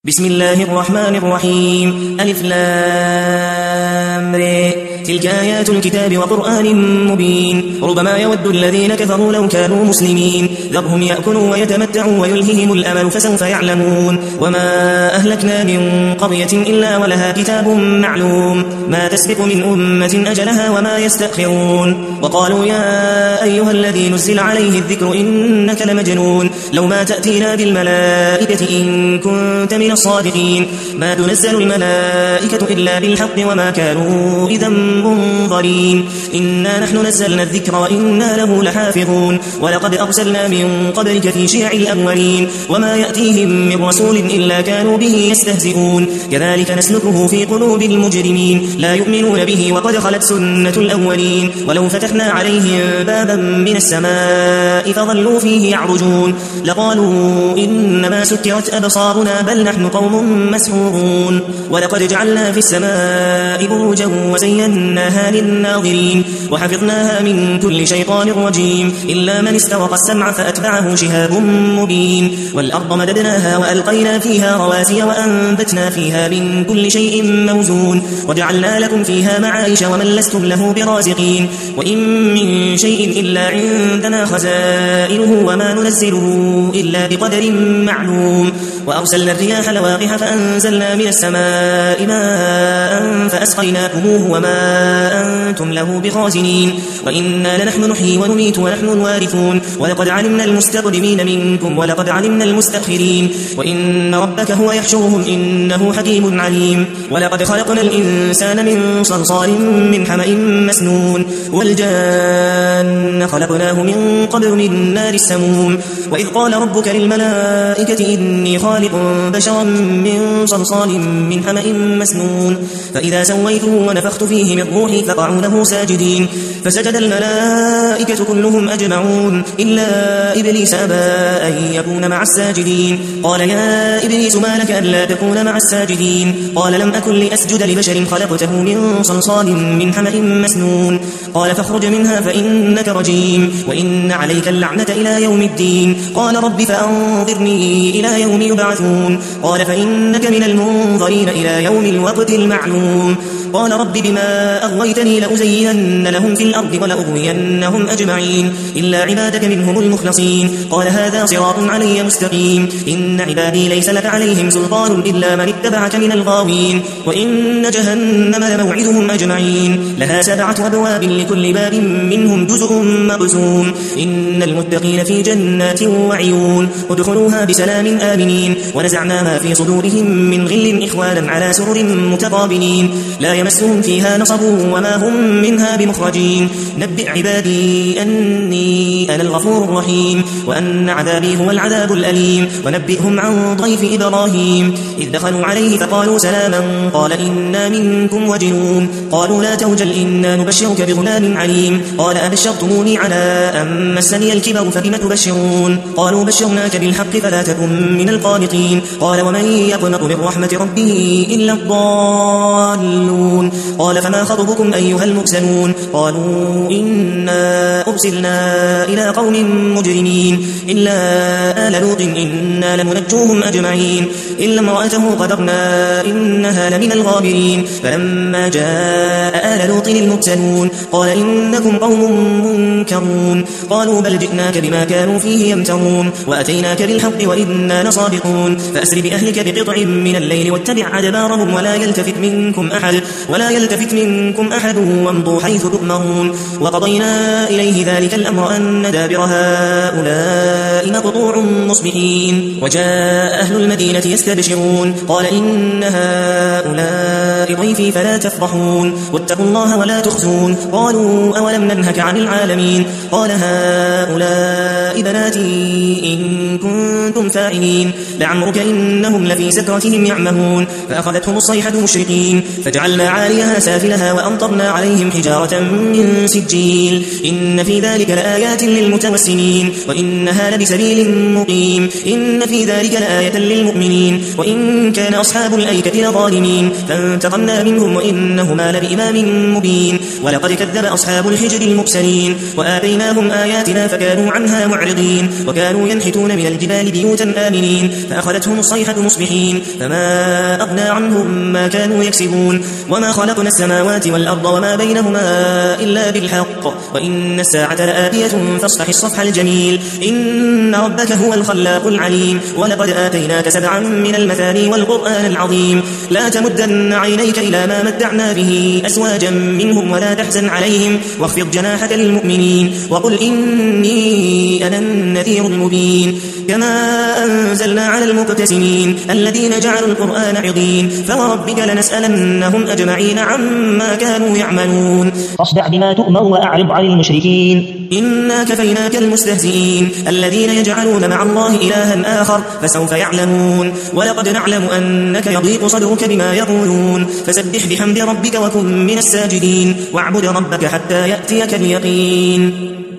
بسم الله الرحمن الرحيم. ألف لام ر. تلك آيات الكتاب وقرآن مبين. ربما يود الذين كفروا لو كانوا مسلمين ذرهم يأكلوا ويتمتعوا ويلههم الأمل فسوف يعلمون. وما أهلكنا من قرية إلا ولها كتاب معلوم ما تسبق من أمة أجلها وما يستأخرون. وقالوا يا أيها الذي نزل عليه الذكر إنك لمجنون لو ما تأتينا بالملائكة إن كنت من الصادقين. ما تنزل الملائكة إلا بالحق وما كانوا إذا منظرين. إنا نحن نزلنا الذكر وإنا له لحافظون. ولقد أرسلنا من قبلك في شيع الأولين وما يأتيهم من رسول إلا كانوا به يستهزئون. كذلك نسلكه في قلوب المجرمين لا يؤمنون به وقد خلت سنة الأولين. ولو فتحنا عليهم بابا من السماء فظلوا فيه يعرجون لقالوا إنما سكرت أبصارنا بل نحن قوم مسحورون. ولقد جعلنا في السماء بروجا وزيناها للناظرين وحفظناها من كل شيطان رجيم إلا من استرق السمع فأتبعه شهاب مبين. والأرض مددناها وألقينا فيها رواسي وأنبتنا فيها من كل شيء موزون وجعلنا لكم فيها معايش ومن لستم له برازقين. وإن من شيء إلا عندنا خزائنه وما ننزله إلا بقدر معلوم. وأرسلنا الرياح لواقح فأنزلنا من السماء ماء فأسقيناكموه وما أنتم له بخازنين. وإنا لنحن نحيي ونميت ونحن الوارثون. ولقد علمنا المستقدمين منكم ولقد علمنا المستأخرين. وإن ربك هو يحشرهم إنه حكيم عليم. ولقد خلقنا الإنسان من صلصال من حمأ مسنون والجان خلقناه من قبل من نار السموم. وإذ قال ربك للملائكة إني خالق بشرا من صلصال من حمأ مسنون فإذا سويته ونفخت فيه من روحي فقعوا له ساجدين. فسجد الملائكة كلهم أجمعون إلا إبليس أبى أن يكون مع الساجدين. قال يا إبليس ما لك ألا تكون مع الساجدين؟ قال لم أكن لأسجد لبشر خلقته من صلصال من حمأ مسنون. قال فاخرج منها فإنك رجيم وإن عليك اللعنة إلى يوم الدين. قال رب فأنظرني إلى يوم يبعثون. قال فإنك من المنظرين إلى يوم الوقت المعلوم. قال رب بما أغويتني لأزينن لهم في الأرض ولأغوينهم أجمعين إلا عبادك منهم المخلصين. قال هذا صراط علي مستقيم. إن عبادي ليس لك عليهم سلطان إلا من اتبعك من الغاوين. وإن جهنم لموعدهم أجمعين لها 7 أبواب لكل باب منهم جزء مقسوم. إن المتقين في جنات وعيون ادخلوها بسلام آمنين. ونزعنا ما في صدورهم من غل إخوانا على سرر متقابلين لا يمسهم فيها نصب وما هم منها بمخرجين. نبئ عبادي أني أنا الغفور الرحيم وأن عذابي هو العذاب الأليم. ونبئهم عن ضيف إبراهيم إذ دخلوا عليه فقالوا سلاما قال إنا منكم وجنون. قالوا لا توجل إنا نبشرك بغلام عليم. قال أبشرتموني على أن مسني الكبر فبم تبشرون؟ قالوا بشرناك بالحق فلا تكن من القانطين. قال ومن يقنط من رحمة ربه إلا الضالون. قال فما خطبكم أيها المرسلون؟ قالوا إنا أرسلنا إلى قوم مجرمين إلا آل لوط إنا لمنجوهم أجمعين إلا امرأته قدرنا إنها لمن الغابرين. فلما جاء آل لوط المرسلون قال إنكم قوم منكرون. قالوا بل جئناك بما كانوا فيه يمترون وأتيناك بالحق وإنا لصادقون. فأسر بأهلك بقطع من الليل واتبع أدبارهم ولا يلتفت منكم أحد وامضوا حيث تؤمرون. وقضينا إليه ذلك الأمر أن دابر هؤلاء مقطوع مصبحين. وجاء أهل المدينة يستبشرون قال إن هؤلاء ضيفي فلا تفضحون واتقوا الله ولا تخزون. قالوا أولم ننهك عن العالمين؟ قال هؤلاء بناتي إن كنتم فاعلين. لعمرك إنهم لفي سكرتهم يعمهون. فأخذتهم الصيحة مشرقين فجعلنا عاليها سافلها وأمطرنا عليهم حجارة من سجيل إن في ذلك لآيات للمتوسمين وإنها لبسبيل مقيم إن في ذلك لآية للمؤمنين وإن كان أصحاب الأيكة لظالمين فانتقمنا منهم وإنهما لبإمام مبين ولقد كذب أصحاب الحجر المرسلين وآتيناهم آياتنا فكانوا عنها معرضين وكانوا ينحتون من الجبال بيوتا آمنين فأخذتهم الصيحة مصبحين فما أغنى عنهم ما كانوا يكسبون وما خلقنا السماوات والأرض وما بينهما إلا بالحق وإن الساعة لآتية فاصفح الصفح الجميل إن ربك هو الخلاق العليم ولقد آتيناك 7 من المثاني والقرآن العظيم لا تمدن عينيك إلى ما متعنا به أزواجا منهم ولا تحزن عليهم واخفض جناحك للمؤمنين وقل إني أنا النذير المبين كما أنزلنا على المقتسمين الذين جعلوا القرآن عضين فوربك لنسألنهم أجمعين عما كانوا يعملون فاصدع بما تؤمر وأعرض عن المشركين إنا كفيناك المستهزئين الذين يجعلون مع الله إلها آخر فسوف يعلمون ولقد نعلم أنك يضيق صدرك بما يقولون فسبح بحمد ربك وكن من الساجدين واعبد ربك حتى يأتيك اليقين